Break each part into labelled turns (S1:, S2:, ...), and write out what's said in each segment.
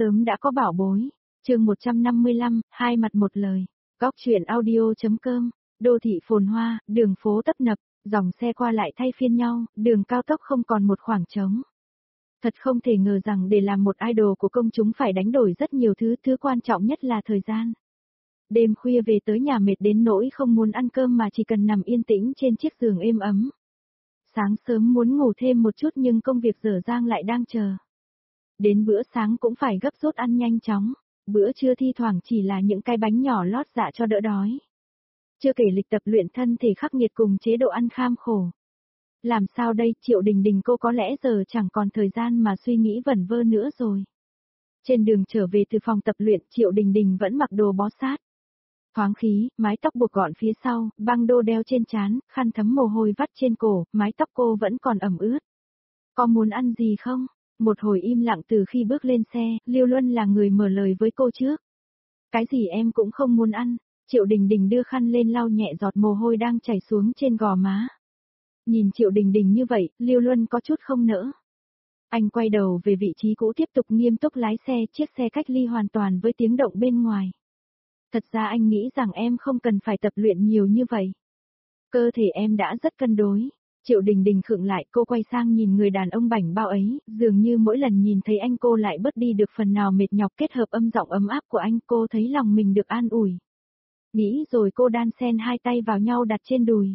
S1: sớm đã có bảo bối. Chương 155, hai mặt một lời. Góc truyện audio.com. Đô thị phồn hoa, đường phố tấp nập, dòng xe qua lại thay phiên nhau, đường cao tốc không còn một khoảng trống. Thật không thể ngờ rằng để làm một idol của công chúng phải đánh đổi rất nhiều thứ quan trọng nhất là thời gian. Đêm khuya về tới nhà mệt đến nỗi không muốn ăn cơm mà chỉ cần nằm yên tĩnh trên chiếc giường êm ấm. Sáng sớm muốn ngủ thêm một chút nhưng công việc dở dang lại đang chờ. Đến bữa sáng cũng phải gấp rút ăn nhanh chóng, bữa trưa thi thoảng chỉ là những cái bánh nhỏ lót dạ cho đỡ đói. Chưa kể lịch tập luyện thân thể khắc nghiệt cùng chế độ ăn kham khổ. Làm sao đây, Triệu Đình Đình cô có lẽ giờ chẳng còn thời gian mà suy nghĩ vẩn vơ nữa rồi. Trên đường trở về từ phòng tập luyện, Triệu Đình Đình vẫn mặc đồ bó sát. Thoáng khí, mái tóc buộc gọn phía sau, băng đô đeo trên trán, khăn thấm mồ hôi vắt trên cổ, mái tóc cô vẫn còn ẩm ướt. Có muốn ăn gì không? Một hồi im lặng từ khi bước lên xe, Lưu Luân là người mở lời với cô trước. Cái gì em cũng không muốn ăn. Triệu Đình Đình đưa khăn lên lau nhẹ giọt mồ hôi đang chảy xuống trên gò má. Nhìn Triệu Đình Đình như vậy, Lưu Luân có chút không nỡ. Anh quay đầu về vị trí cũ tiếp tục nghiêm túc lái xe, chiếc xe cách ly hoàn toàn với tiếng động bên ngoài. Thật ra anh nghĩ rằng em không cần phải tập luyện nhiều như vậy. Cơ thể em đã rất cân đối. Triệu Đình Đình khựng lại, cô quay sang nhìn người đàn ông bảnh bao ấy, dường như mỗi lần nhìn thấy anh cô lại bớt đi được phần nào mệt nhọc, kết hợp âm giọng ấm áp của anh, cô thấy lòng mình được an ủi. Nghĩ rồi cô đan xen hai tay vào nhau đặt trên đùi.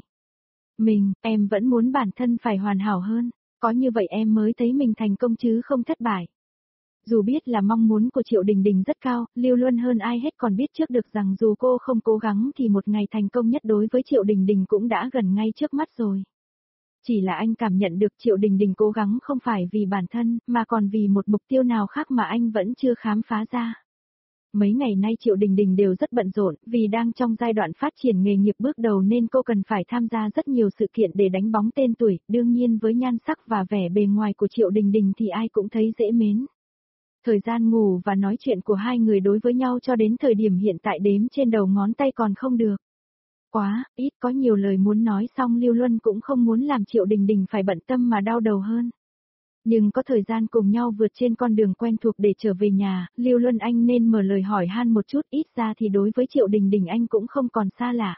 S1: Em vẫn muốn bản thân phải hoàn hảo hơn, có như vậy em mới thấy mình thành công chứ không thất bại. Dù biết là mong muốn của Triệu Đình Đình rất cao, Lưu Luân hơn ai hết còn biết trước được rằng dù cô không cố gắng thì một ngày thành công nhất đối với Triệu Đình Đình cũng đã gần ngay trước mắt rồi. Chỉ là anh cảm nhận được Triệu Đình Đình cố gắng không phải vì bản thân, mà còn vì một mục tiêu nào khác mà anh vẫn chưa khám phá ra. Mấy ngày nay Triệu Đình Đình đều rất bận rộn, vì đang trong giai đoạn phát triển nghề nghiệp bước đầu nên cô cần phải tham gia rất nhiều sự kiện để đánh bóng tên tuổi, đương nhiên với nhan sắc và vẻ bề ngoài của Triệu Đình Đình thì ai cũng thấy dễ mến. Thời gian ngủ và nói chuyện của hai người đối với nhau cho đến thời điểm hiện tại đếm trên đầu ngón tay còn không được. Quá, ít có nhiều lời muốn nói xong Lưu Luân cũng không muốn làm Triệu Đình Đình phải bận tâm mà đau đầu hơn. Nhưng có thời gian cùng nhau vượt trên con đường quen thuộc để trở về nhà, Lưu Luân anh nên mở lời hỏi han một chút, ít ra thì đối với Triệu Đình Đình anh cũng không còn xa lạ.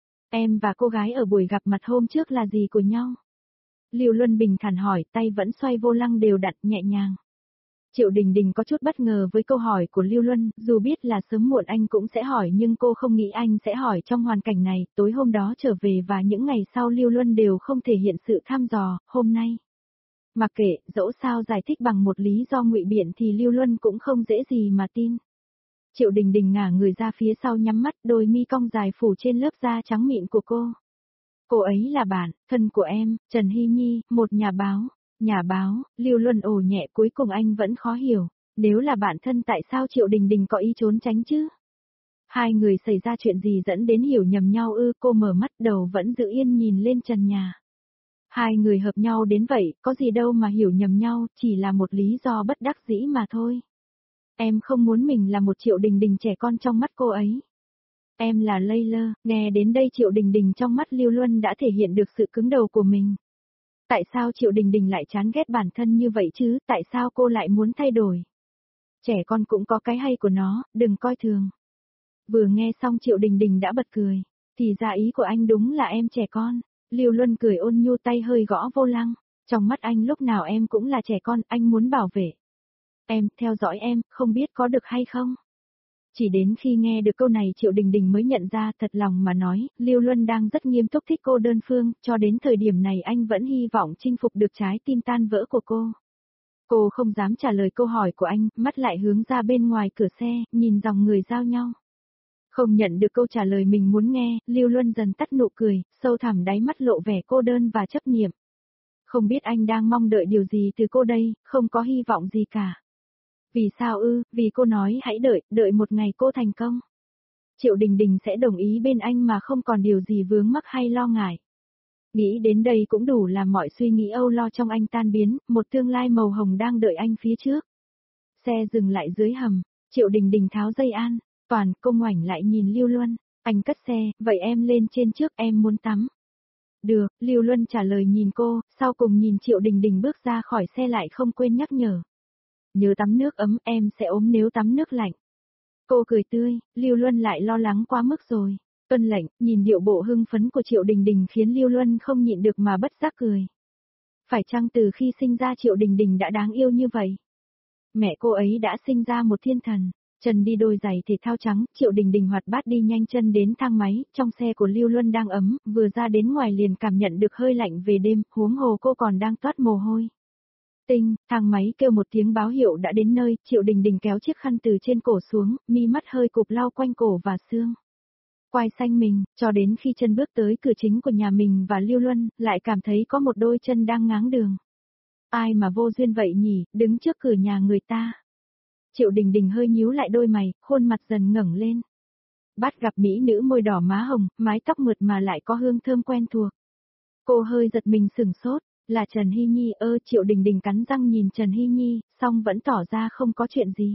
S1: Em và cô gái ở buổi gặp mặt hôm trước là gì của nhau? Lưu Luân bình thản hỏi, tay vẫn xoay vô lăng đều đặn nhẹ nhàng. Triệu Đình Đình có chút bất ngờ với câu hỏi của Lưu Luân, dù biết là sớm muộn anh cũng sẽ hỏi nhưng cô không nghĩ anh sẽ hỏi trong hoàn cảnh này. Tối hôm đó trở về và những ngày sau Lưu Luân đều không thể hiện sự thăm dò, hôm nay. Mặc kệ, dẫu sao giải thích bằng một lý do ngụy biện thì Lưu Luân cũng không dễ gì mà tin. Triệu Đình Đình ngả người ra phía sau nhắm mắt, đôi mi cong dài phủ trên lớp da trắng mịn của cô. Cô ấy là bạn thân của em, Trần Hy Nhi, một nhà báo. Nhà báo, Lưu Luân ồ nhẹ, cuối cùng anh vẫn khó hiểu. Nếu là bạn thân tại sao Triệu Đình Đình có ý trốn tránh chứ? Hai người xảy ra chuyện gì dẫn đến hiểu nhầm nhau ư? Cô mở mắt, đầu vẫn giữ yên nhìn lên trần nhà. Hai người hợp nhau đến vậy, có gì đâu mà hiểu nhầm nhau, chỉ là một lý do bất đắc dĩ mà thôi. Em không muốn mình là một Triệu Đình Đình trẻ con trong mắt cô ấy. Em là Layla. Nghe đến đây Triệu Đình Đình trong mắt Lưu Luân đã thể hiện được sự cứng đầu của mình. Tại sao Triệu Đình Đình lại chán ghét bản thân như vậy chứ, tại sao cô lại muốn thay đổi? Trẻ con cũng có cái hay của nó, đừng coi thường. Vừa nghe xong Triệu Đình Đình đã bật cười, thì ra ý của anh đúng là em trẻ con. Lưu Luân cười ôn nhu, tay hơi gõ vô lăng, trong mắt anh lúc nào em cũng là trẻ con, anh muốn bảo vệ. Em, theo dõi em, không biết có được hay không? Chỉ đến khi nghe được câu này Triệu Đình Đình mới nhận ra, thật lòng mà nói, Lưu Luân đang rất nghiêm túc thích cô đơn phương, cho đến thời điểm này anh vẫn hy vọng chinh phục được trái tim tan vỡ của cô. Cô không dám trả lời câu hỏi của anh, mắt lại hướng ra bên ngoài cửa xe, nhìn dòng người giao nhau. Không nhận được câu trả lời mình muốn nghe, Lưu Luân dần tắt nụ cười, sâu thẳm đáy mắt lộ vẻ cô đơn và chấp niệm. Không biết anh đang mong đợi điều gì từ cô đây, không có hy vọng gì cả. Vì sao ư? Vì cô nói hãy đợi một ngày cô thành công. Triệu Đình Đình sẽ đồng ý bên anh mà không còn điều gì vướng mắc hay lo ngại. Nghĩ đến đây cũng đủ làm mọi suy nghĩ âu lo trong anh tan biến, một tương lai màu hồng đang đợi anh phía trước. Xe dừng lại dưới hầm, Triệu Đình Đình tháo dây an, toàn, cô ngoảnh lại nhìn Lưu Luân, anh cất xe, vậy em lên trên trước, em muốn tắm. Được, Lưu Luân trả lời nhìn cô, sau cùng nhìn Triệu Đình Đình bước ra khỏi xe lại không quên nhắc nhở. Nhớ tắm nước ấm em sẽ ốm nếu tắm nước lạnh. Cô cười tươi, Lưu Luân lại lo lắng quá mức rồi. Tuân lệnh, nhìn điệu bộ hưng phấn của Triệu Đình Đình khiến Lưu Luân không nhịn được mà bất giác cười. Phải chăng từ khi sinh ra Triệu Đình Đình đã đáng yêu như vậy? Mẹ cô ấy đã sinh ra một thiên thần. Chân đi đôi giày thể thao trắng, Triệu Đình Đình hoạt bát đi nhanh chân đến thang máy, trong xe của Lưu Luân đang ấm, vừa ra đến ngoài liền cảm nhận được hơi lạnh về đêm, huống hồ cô còn đang toát mồ hôi. Tinh, thang máy kêu một tiếng báo hiệu đã đến nơi, Triệu Đình Đình kéo chiếc khăn từ trên cổ xuống, mi mắt hơi cụp lau quanh cổ và xương. Quai xanh mình, cho đến khi chân bước tới cửa chính của nhà mình và Lưu Luân, lại cảm thấy có một đôi chân đang ngáng đường. Ai mà vô duyên vậy nhỉ, đứng trước cửa nhà người ta. Triệu Đình Đình hơi nhíu lại đôi mày, khuôn mặt dần ngẩng lên. Bắt gặp mỹ nữ môi đỏ má hồng, mái tóc mượt mà lại có hương thơm quen thuộc. Cô hơi giật mình sửng sốt, là Trần Hy Nhi Triệu Đình Đình cắn răng nhìn Trần Hy Nhi, song vẫn tỏ ra không có chuyện gì.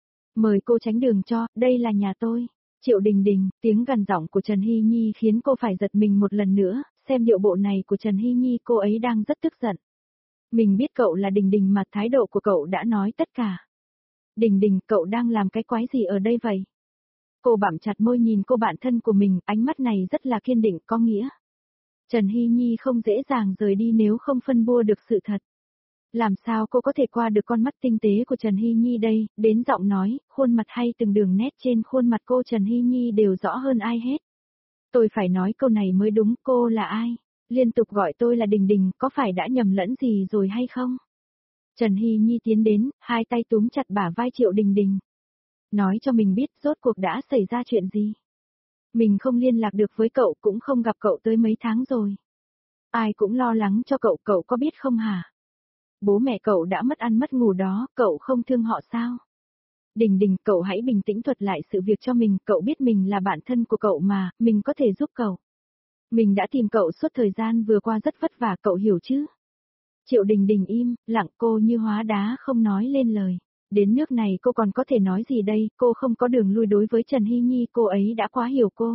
S1: Mời cô tránh đường cho, đây là nhà tôi. Triệu Đình Đình, tiếng gằn giọng của Trần Hy Nhi khiến cô phải giật mình một lần nữa, xem điệu bộ này của Trần Hy Nhi cô ấy đang rất tức giận. Mình biết cậu là Đình Đình mà thái độ của cậu đã nói tất cả. Đình Đình, cậu đang làm cái quái gì ở đây vậy? Cô bặm chặt môi nhìn cô bạn thân của mình, ánh mắt này rất là kiên định có nghĩa. Trần Hy Nhi không dễ dàng rời đi nếu không phân bua được sự thật. Làm sao cô có thể qua được con mắt tinh tế của Trần Hy Nhi đây, đến giọng nói, khuôn mặt hay từng đường nét trên khuôn mặt cô Trần Hy Nhi đều rõ hơn ai hết. Tôi phải nói câu này mới đúng, cô là ai? Liên tục gọi tôi là Đình Đình, có phải đã nhầm lẫn gì rồi hay không? Trần Hy Nhi tiến đến, hai tay túm chặt bả vai Triệu Đình Đình. Nói cho mình biết rốt cuộc đã xảy ra chuyện gì. Mình không liên lạc được với cậu cũng không gặp cậu tới mấy tháng rồi. Ai cũng lo lắng cho cậu, cậu có biết không hả? Bố mẹ cậu đã mất ăn mất ngủ đó, cậu không thương họ sao? Đình Đình, cậu hãy bình tĩnh thuật lại sự việc cho mình, cậu biết mình là bạn thân của cậu mà, mình có thể giúp cậu. Mình đã tìm cậu suốt thời gian vừa qua rất vất vả, cậu hiểu chứ? Triệu Đình Đình im, lặng, cô như hóa đá không nói lên lời. Đến nước này cô còn có thể nói gì đây, cô không có đường lui đối với Trần Hy Nhi, cô ấy đã quá hiểu cô.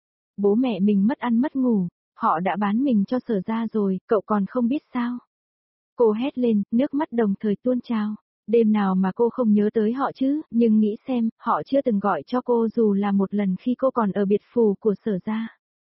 S1: Bố mẹ mình mất ăn mất ngủ, họ đã bán mình cho Sở gia rồi, cậu còn không biết sao? Cô hét lên, nước mắt đồng thời tuôn trào. Đêm nào mà cô không nhớ tới họ chứ, nhưng nghĩ xem, họ chưa từng gọi cho cô dù là một lần khi cô còn ở biệt phủ của Sở gia.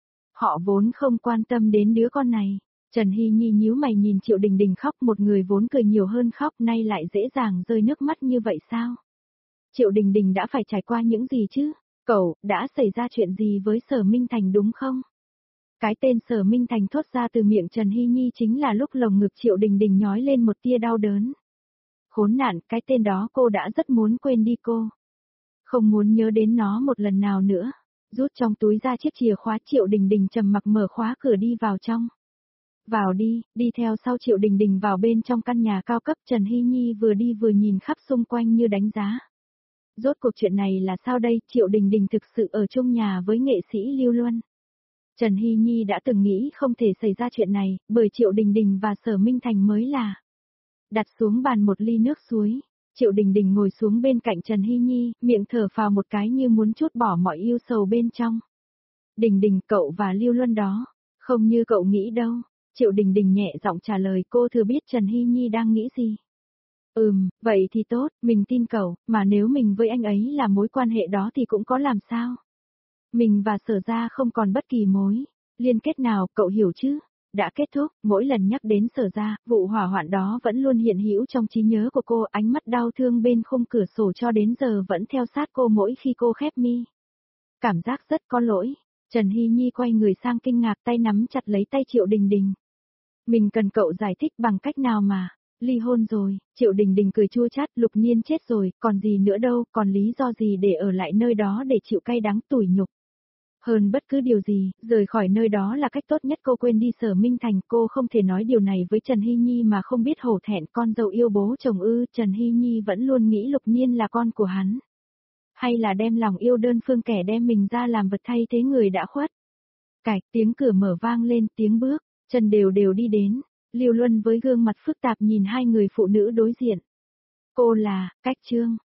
S1: Họ vốn không quan tâm đến đứa con này. Trần Hy Nhi nhíu mày nhìn Triệu Đình Đình khóc, một người vốn cười nhiều hơn khóc nay lại dễ dàng rơi nước mắt như vậy sao? Triệu Đình Đình đã phải trải qua những gì chứ? Cậu, đã xảy ra chuyện gì với Sở Minh Thành đúng không? Cái tên Sở Minh Thành thốt ra từ miệng Trần Hy Nhi chính là lúc lồng ngực Triệu Đình Đình nhói lên một tia đau đớn. Khốn nạn, cái tên đó cô đã rất muốn quên đi cô. Không muốn nhớ đến nó một lần nào nữa. Rút trong túi ra chiếc chìa khóa, Triệu Đình Đình trầm mặc mở khóa cửa đi vào trong. Vào đi, đi theo sau Triệu Đình Đình vào bên trong căn nhà cao cấp. Trần Hy Nhi vừa đi vừa nhìn khắp xung quanh như đánh giá. Rốt cuộc chuyện này là sao đây? Triệu Đình Đình thực sự ở chung nhà với nghệ sĩ Lưu Luân. Trần Hy Nhi đã từng nghĩ không thể xảy ra chuyện này, bởi Triệu Đình Đình và Sở Minh Thành mới là. Đặt xuống bàn một ly nước suối, Triệu Đình Đình ngồi xuống bên cạnh Trần Hy Nhi, miệng thở phào một cái như muốn trút bỏ mọi ưu sầu bên trong. Đình Đình, cậu và Lưu Luân đó, không như cậu nghĩ đâu. Triệu Đình Đình nhẹ giọng trả lời, cô thừa biết Trần Hy Nhi đang nghĩ gì. Vậy thì tốt, mình tin cậu, mà nếu mình với anh ấy là mối quan hệ đó thì cũng có làm sao. Mình và Sở gia không còn bất kỳ mối liên kết nào, cậu hiểu chứ? Đã kết thúc, mỗi lần nhắc đến Sở gia, vụ hỏa hoạn đó vẫn luôn hiện hữu trong trí nhớ của cô, ánh mắt đau thương bên khung cửa sổ cho đến giờ vẫn theo sát cô mỗi khi cô khép mi. Cảm giác rất có lỗi. Trần Hy Nhi quay người sang kinh ngạc, tay nắm chặt lấy tay Triệu Đình Đình. Mình cần cậu giải thích bằng cách nào mà? Ly hôn rồi, Triệu Đình Đình cười chua chát, Lục Niên chết rồi, còn gì nữa đâu, còn lý do gì để ở lại nơi đó để chịu cay đắng tủi nhục. Hơn bất cứ điều gì, rời khỏi nơi đó là cách tốt nhất, cô quên đi Sở Minh Thành, cô không thể nói điều này với Trần Hy Nhi mà không biết hổ thẹn, con dâu yêu bố chồng ư? Trần Hy Nhi vẫn luôn nghĩ Lục Niên là con của hắn. Hay là đem lòng yêu đơn phương kẻ đem mình ra làm vật thay thế người đã khuất. Cạch, tiếng cửa mở vang lên, tiếng bước, chân đều đều đi đến. Lưu Luân với gương mặt phức tạp nhìn hai người phụ nữ đối diện. Cô là, Cách Trương.